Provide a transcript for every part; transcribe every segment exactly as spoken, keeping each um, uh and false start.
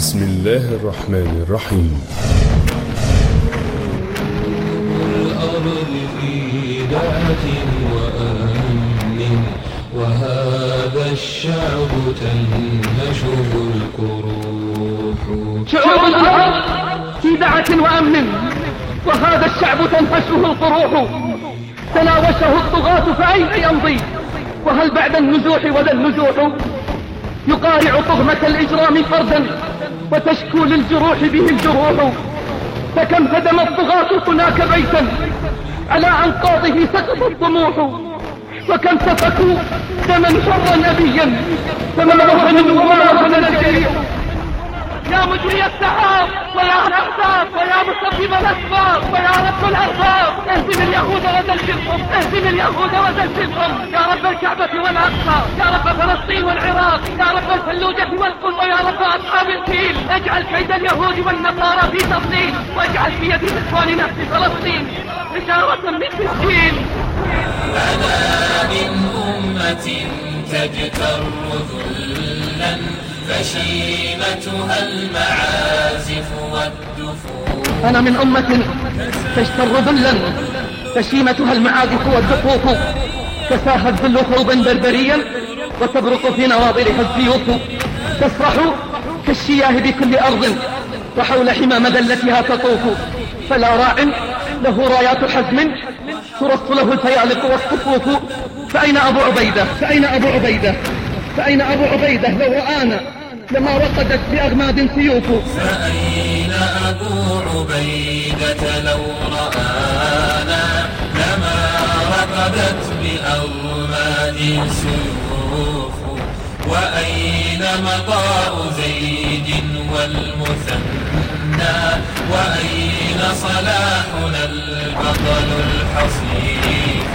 بسم الله الرحمن الرحيم. الأرض في دعة وأمن وهذا الشعب تنهشه الكروح. شعوب الأرض في دعة وأمن وهذا الشعب تنهشه القروح. تناوشه الطغاة فأين يمضي وهل بعد النزوح وذا النزوح؟ يقارع طغمة الإجرام فردا وتشكو للجروح به الجروح. فكم هدم الطغاة هناك بيتا على أنقاضه سقط الطموح. وكم سفكوا دما حرا أبيا فما وهن وما وهن الجريح. يا مجري السحاب ويا الأحزاب ويا مسبب الأسباب ويا رب الأرباب اهزم اليهود وزلزلهم، اهزم اليهود وزلزلهم يا رب الكعبة والأقصى، يا رب فلسطين والعراق، يا رب الفلوجة والقم، ويا رب أصحاب الفيل. اجعل كيد اليهود والنصارى في تضليل واجعل في يد إخواننا في فلسطين إشارة من مسكين. أنا من أمة تجتر ذلا فشيمتها المعازف والدفوف. أنا من أمة تجتر ذلا فشيمتها المعازف والدفوف. كساها الذل ثوبا بربريا وتبرق في نواضرها السيوف. تسرح كالشياه بكل أرض وحول حمى مذلتها تطوف. فلا راع له رايات حزم ترص له الفيالق والصفوف. فأين أبو عبيدة فأين أبو عبيدة فأين أبو عبيدة لو رآنا لما وقدت بأغماد سيوف. فأين أبو عبيدة لو رآنا لما رقدت بأغماد سيوف. وأين مضاء زيد والمثنى وأين صلاحنا البطل الحصيف.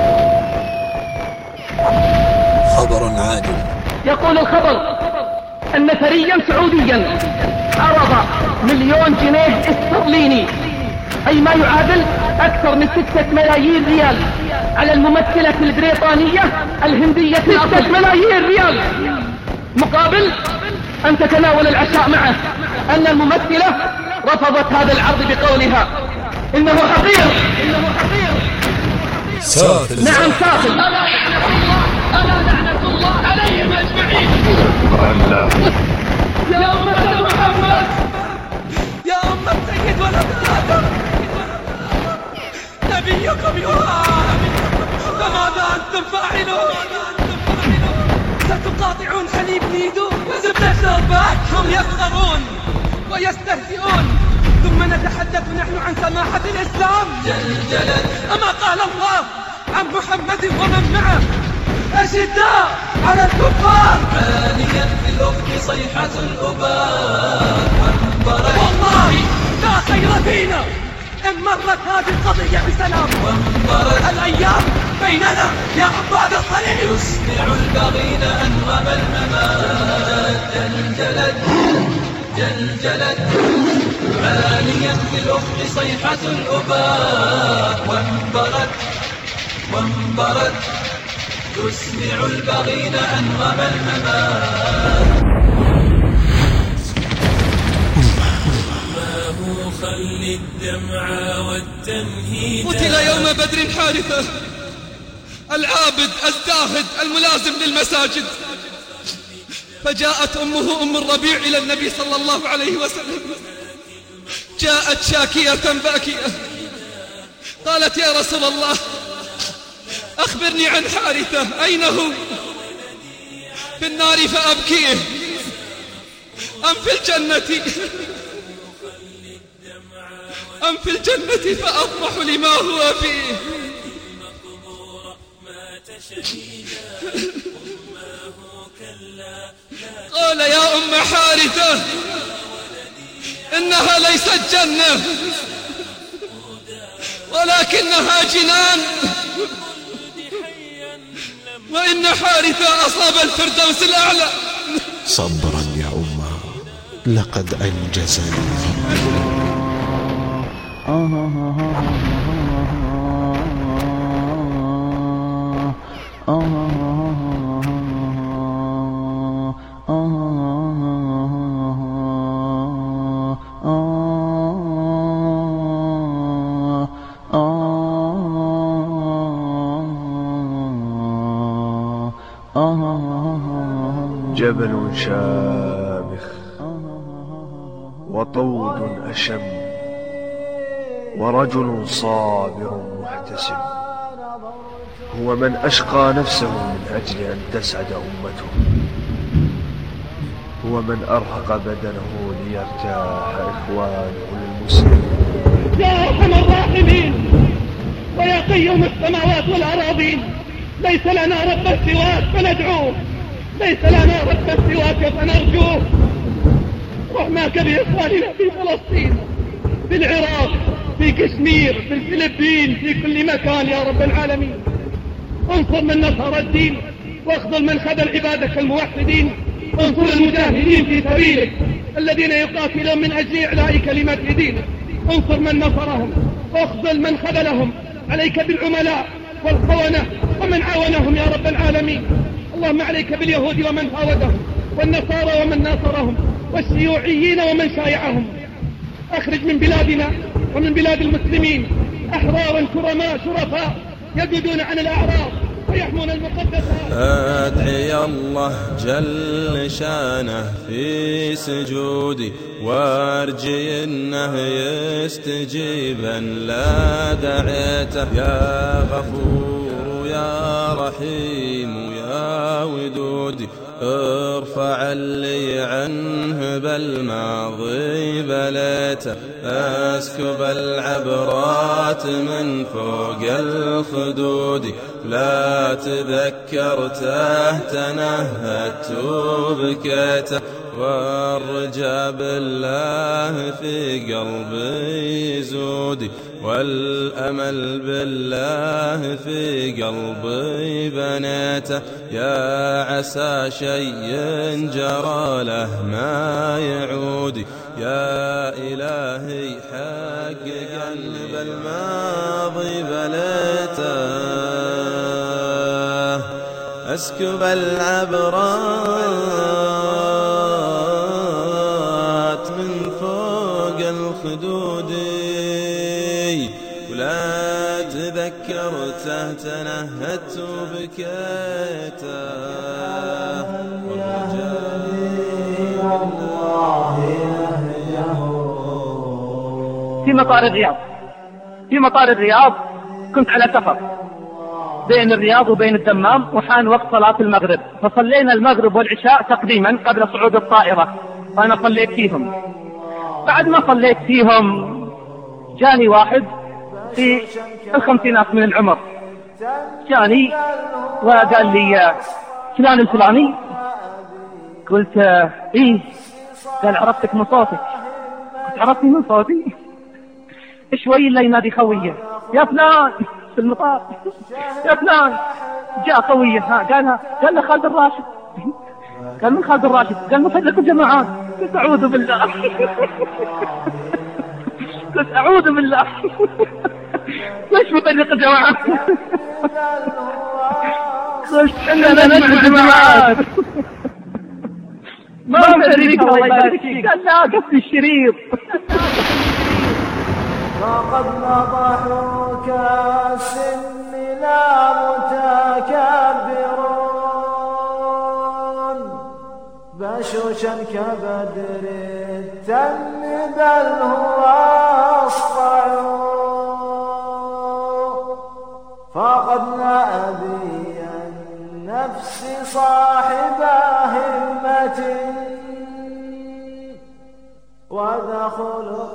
خبر عاجل. يقول الخبر أن ثريا سعوديا عرض مليون جنيه استرليني أي ما يعادل أكثر من ستة ملايين ريال على الممثلة البريطانية الهندية ستة ملايين ريال مقابل أن تتناول العشاء معه. أن الممثلة رفضت هذا العرض بقولها إنه حقير إنه حقير. سافل. نعم سافل. ألا لعنة الله ألا لعنة الله عليهم أجمعين. يا أمة محمد يا أمة سيد ولد آدم نبيكم يرام فماذا أنتم فاعلون؟ ستقاطعون حليب نيدو وزبدة شربات. هم يسخرون ويستهزئون ثم نتحدث نحن عن سماحة الإسلام. جلجلت أما قال الله عن محمد ومن معه أشداء على الكفار عاليا في الأفق صيحة الأباء. والله لا خير فينا إن مرت هذه القضية بسلام. الأيام بيننا يا عباد الصليب يسمع البغين أنغم الممات. جلجلت جلجلت عاليا في الأفق صيحة الأباء. وانبرت وانبرت تسمع البغين أنغم الممات. الله خل الدمع والتنهيد. قتل يوم بدر حارثة العابد الزاهد الملازم للمساجد. فجاءت أمه أم الربيع إلى النبي صلى الله عليه وسلم. جاءت شاكية باكية قالت يا رسول الله أخبرني عن حارثة أين هو؟ في النار فأبكيه أم في الجنة أم في الجنة فأطمح لما هو فيه. قال يا أم حارثة إنها ليست جنة ولكنها جنان وإن حارثة أصاب الفردوس الأعلى. صبرا يا أمه لقد أنجزني. جبل شامخ وطود أشم ورجل صابر محتسب، هو من أشقى نفسه من أجل أن تسعد أمته، هو من أرهق بدنه ليرتاح إخوانه المسلمين. يا أرحم الراحمين ويا قيوم السماوات والأراضين، ليس لنا رب سواك فندعوه، ليس لنا رب سواك فنرجوه. رحماك بإخواننا في فلسطين، في العراق، في كشمير، في الفلبين، في كل مكان يا رب العالمين. انصر من نصر الدين واخذل من خذل عبادك الموحدين. انصر المجاهدين في سبيلك الذين يقاتلون من أجل إعلاء كلمة دينك. انصر من نصرهم واخذل من خذلهم. عليك بالعملاء والخونة ومن عاونهم يا رب العالمين. اللهم عليك باليهود ومن فاوضهم، والنصارى ومن ناصرهم، والشيوعيين ومن شايعهم. اخرج من بلادنا ومن بلاد المسلمين أحرارا كرماء شرفاء يجدون عن الأعراض ويحمون المقدسات. أدعي الله جل شانه في سجودي وارجي انه يستجيبا لا دعيته. يا غفور يا رحيم يا ودودي ارفع لي عنه بالماضي بليته. اسكب العبرات من فوق الخدود لا تذكرته تنهدت وبكيته. والرجاء بالله في قلبي زودي والأمل بالله في قلبي بنيته. يا عسى شيء جرى له ما يعودي يا إلهي حققا بالماضي بليته. أسكب العبرات من فوق الخدود ولا تذكرته تنهدت وبكيته. في مطار الرياض في مطار الرياض كنت على سفر بين الرياض وبين الدمام، وحان وقت صلاة المغرب، فصلينا المغرب والعشاء تقديما قبل صعود الطائرة، فأنا صليت فيهم. بعد ما صليت فيهم جاني واحد في الخمسينات من العمر، جاني وقال لي فلان الفلاني. قلت ايه؟ قال عرفتك من صوتك. قلت عرفتني من صوتي؟ شوي اللي ينادي خويه يا فلان في المطار، يا فلان جاء خويه. ها قالها قال له خالد الراشد. قال من خالد الراشد؟ قال مفرق الجماعات. قلت اعوذ بالله قلت اعوذ بالله ليش مفرق الجماعات؟ قلت اننا نجمع جماعات ما مفرق. الله يبارك فيك. قال لا قصدي الشريط. وقد نضحوا كالسن لا متكبرون بشوشا كبدر التم بل هو أصفع. فقدنا أبي النفس صاحب همة وذا خلق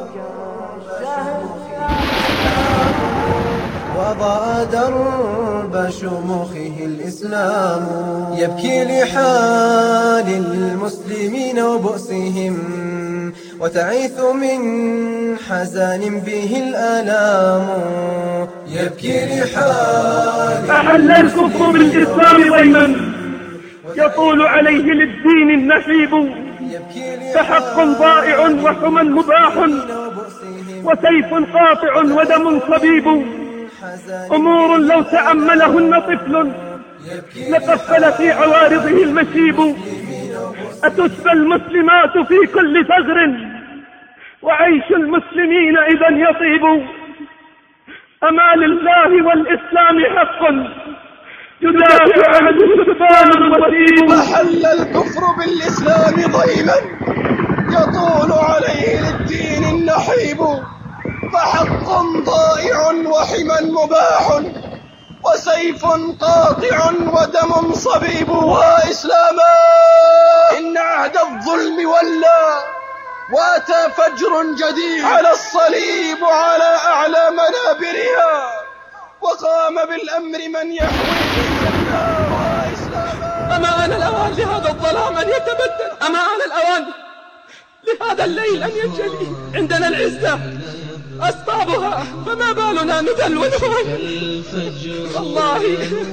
وضع درب شموخه الإسلام يبكي لحال المسلمين وبؤسهم وتعيث من حزن به الآلام. يبكي لحال أحل الكفر بالإسلام ضيما يطول عليه للدين النحيب. فحق ضائع وحمى مباح وسيف قاطع ودم صبيب. أمور لو تأملهن طفل لقفل في عوارضه المشيب. أتسبى المسلمات في كل ثغر وعيش المسلمين إذا يطيب. أما لله والإسلام حق يدافع عنه سبان وسيم. أحل الكفر بالإسلام ضيما يطول عليه للدين النحيب، فحق ضائع وحما مباح وسيف قاطع ودم صبيب. وإسلاما إن عهد الظلم ولى وأتى فجر جديد على الصليب وعلى أعلى منابرها، وقام بالأمر من يحوي الجنة. وإسلاما أما آن الأوان لهذا الظلام أن يتبدل، أما آن الأوان لهذا الليل أن ينجلي. عندنا العزة أسبابها، فما بالنا ندلونها. والله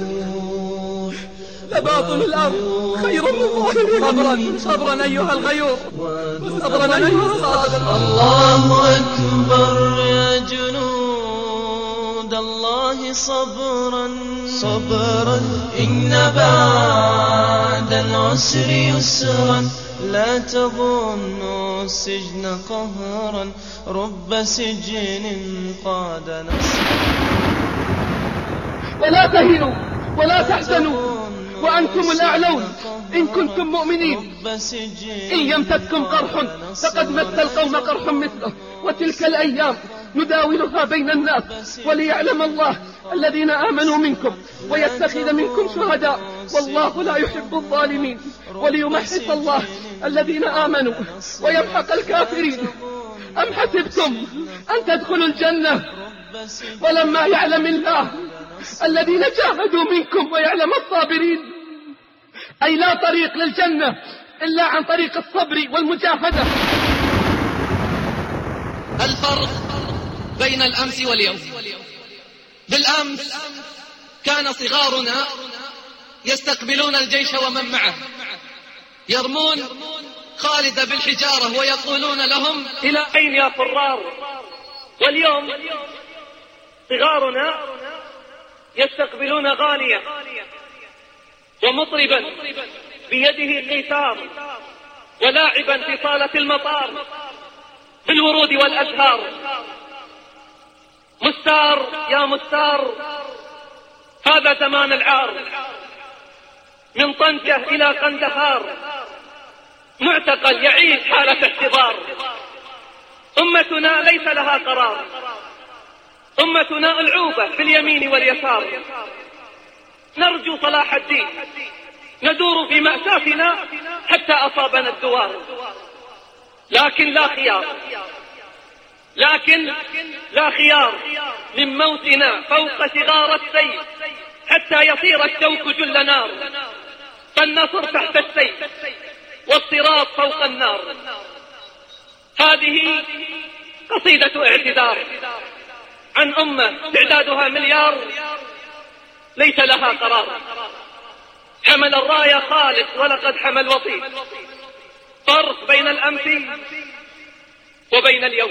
لباطن الأرض خير من ظاهرها. صبرا صبرا أيها الغيور، صبرا أيها الصادق. الله أكبر يا جنود الله، صبرا صبرا إن بعد العسر يسرا. لا تظنوا السجن قهرا، رب سجن قاد نصرا. ولا تهنوا ولا تحزنوا وأنتم الأعلون إن كنتم مؤمنين. إن يمسككم قرح فقد مس القوم قرح مثله، وتلك الأيام نداولها بين الناس، وليعلم الله الذين آمنوا منكم ويتخذ منكم شهداء، والله لا يحب الظالمين، وليمحص الله الذين آمنوا ويمحق الكافرين. أم حسبتم أن تدخلوا الجنة ولما يعلم الله الذين جاهدوا منكم ويعلم الصابرين؟ أي لا طريق للجنة إلا عن طريق الصبر والمجاهدة. الفرق بين الأمس واليوم: بالأمس كان صغارنا يستقبلون الجيش ومن معه، يرمون خالد بالحجارة ويقولون لهم إلى أين يا فرار. واليوم صغارنا يستقبلون غانية ومطربا بيده قيثار ولاعبا في صالة المطار بالورود والأزهار. مستار يا مستار، هذا زمان العار، من طنجة إلى قندهار معتقل يعيش حالة احتضار. أمتنا ليس لها قرار، أمتنا ألعوبة في اليمين واليسار. نرجو صلاح الدين، ندور في مأساتنا حتى أصابنا الدوار، لكن لا خيار، لكن لا خيار من موتنا فوق صغار السيف حتى يصير الشوك جل نار. فالنصر تحت السيف والصراط فوق النار. هذه قصيدة اعتذار عن أمة تعدادها مليار ليس لها قرار. حمل الراية خالد ولقد حمل وطيد. فرق بين الأمس وبين اليوم.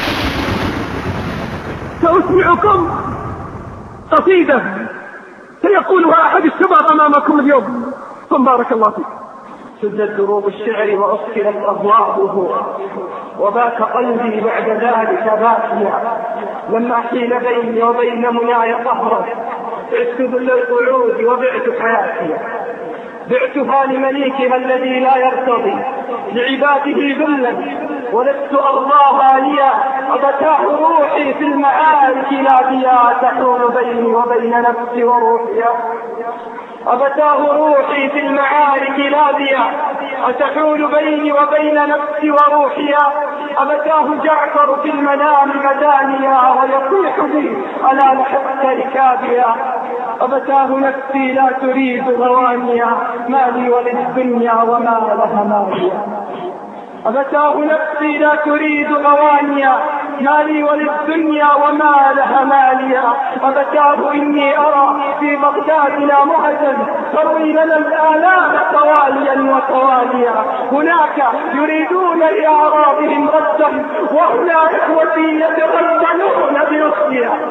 سأسمعكم قصيدة سيقولها أحد الشباب أمامكم اليوم. ثم بارك الله فيك. سدت دروب الشعر وأسكنت أضواءه، وبات قلبي بعد ذلك باكيا، لما حيل بيني وبين مناي قهرا، عشت ذل القعود وبعت حياتي، بعتها لمليكها الذي لا يرتضي لعباده ذلا، ولست أرضاها لي. أبتاه روحي في المعارك لا بيا، تحول بيني وبين نفسي وروحي. أبتاه روحي في المعارك لا بيا، أتحول بيني وبين نفسي وروحي. أبتاه جعفر في المنام مدانيا، ويصيح بي ألا لحقت ركابيا. أبتاه نفسي لا تريد غوانيا، ما لي وللدنيا وما لها ماليا. أبتاه نفسي لا تريد غوانيا، ما لي وللدنيا وما لها ماليا. أبتاه إني أرى في بغدادنا مهجا تروي لنا الآلام تواليا وتواليا. هناك يريدون لأعراضهم ردا، وهنا إخوتي يتغزلون بأختها.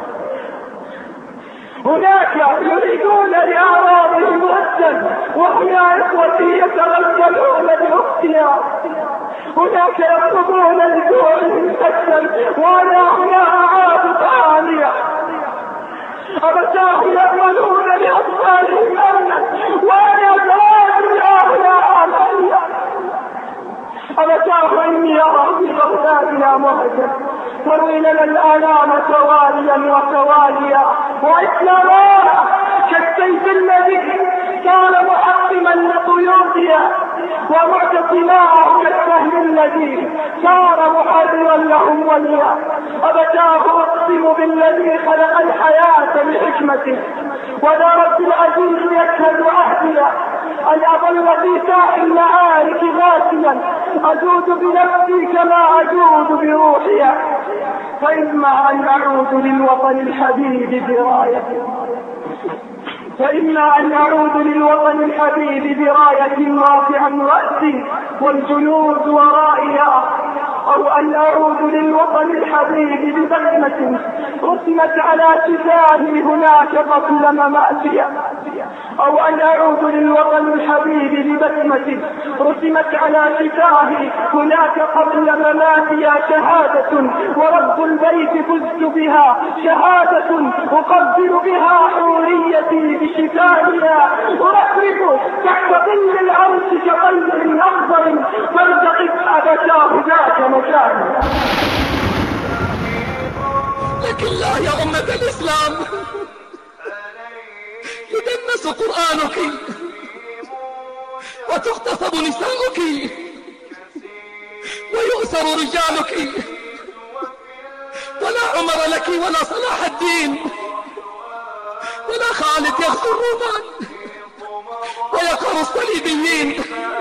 هناك يريدون لأعراضهم ردا، وهنا إخوتي يتغزلون بأختها. هناك يطلبون لجوعهم سدا، وأنا هنا أعاد ثانية. أبتاه يأملون لأطفالهم أمنا وأنا لا أهلا أمليا. أبتاه إني أرى في بغدادنا مهجا تروي لنا الآلام تواليا وتواليا وإسلاما كالسيف الذي كان محطما لقيودها ومعتصماه كالسهم الذي صار محررا لهم وليا. أبتاه أقسم بالذي خلق الحياة بحكمته وذا رب العزيز يشهد عهدنا أن أظل في ساح المعارك غاسلا أجود بنفسي كما أجود بروحي. فإما أن أعود للوطن الحبيب براية فإما أن أعود للوطن الحبيب براية رافعا رأسي والجنود ورائها، أو أن أعود للوطن الحبيب ببسمة رسمت على شفاهي هناك قبل مماتي، أو أن أعود للوطن الحبيب ببسمة رسمت على شفاهي هناك قبل مماتي. شهادة ورب البيت فزت بها، شهادة أقبل بها حوريتي بشفاهها، أرحب تحت ظل العرش كقلب أخضر فارتقب أبتاه ذاك مكانها. لكن لا يا أمة الإسلام، يدنس قرآنك وتغتصب نساؤك ويؤسر رجالك، ولا عمر لك ولا صلاح الدين ولا خالد يغزو الرومان ويقهر الصليبيين.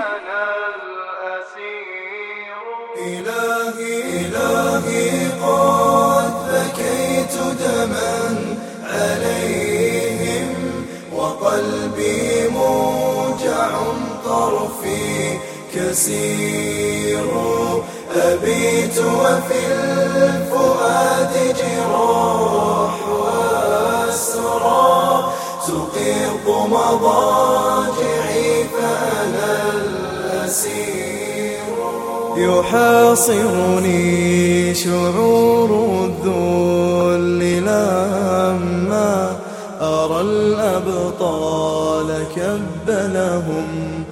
إلهي إلهي قد بكيت دما عليهم وقلبي موجع طرفي كسير، أبيت وفي الفؤاد جراح وأسرى تقيض مضاجعي فأنا الأسير. يحاصرني شعور الذل لما أرى الأبطال كبلهم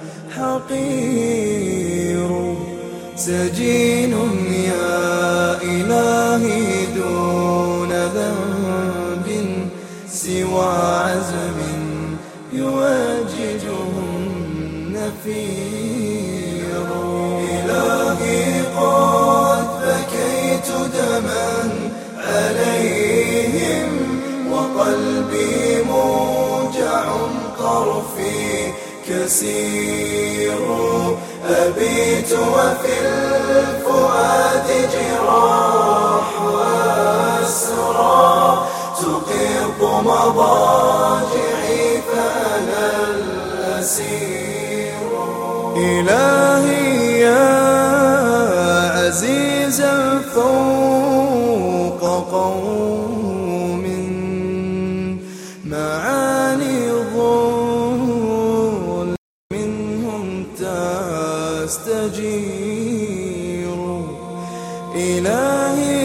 حقير، سجين يا إلهي دون ذنب سوى عزم يواجههم نفير. إلهي قد بكيت دما عليهم وقلبي موجع طرفي كسير، أبيت وفي الفؤاد جراح وأسرى تقيض مضاجعي فأنا الأسير. إلهي يا عزيزا فوق قوم معاني ظل منهم تستجير. إلهي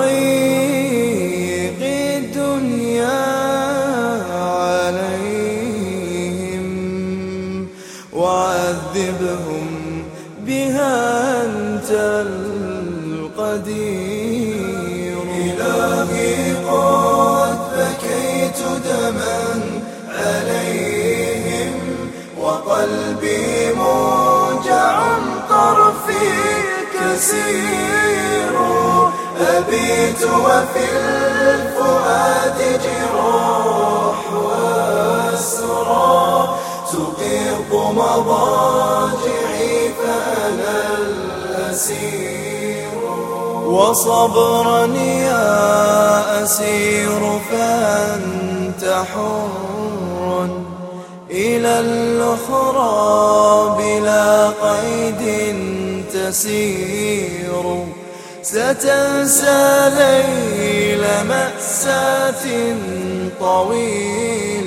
ضيق الدنيا عليهم وعذبهم بها أنت القدير. إلهي قد بكيت دما عليهم وقلبي موجع طرفي كسير، أبيت وفي الفؤاد جراح وأسرى تقيض مضاجعي فأنا الأسير. وصبرا يا أسير فأنت حر إلى الأخرى بلا قيد تسير، ستنسى ليل مأساة طويل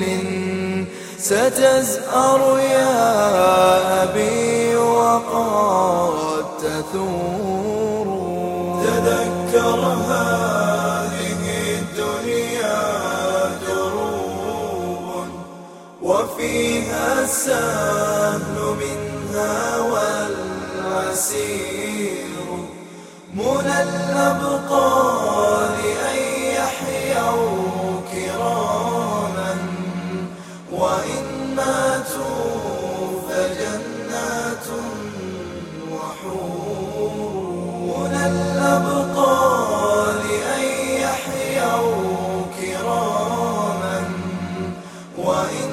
ستزأر يا أبي وقد تثور. تذكر هذه الدنيا دروب وفيها السهل منها والعسير، منى الأبطال أن يحيوا كراما، وإن ماتوا فجنات وحور. منى الأبطال أن يحيوا كراما، وإن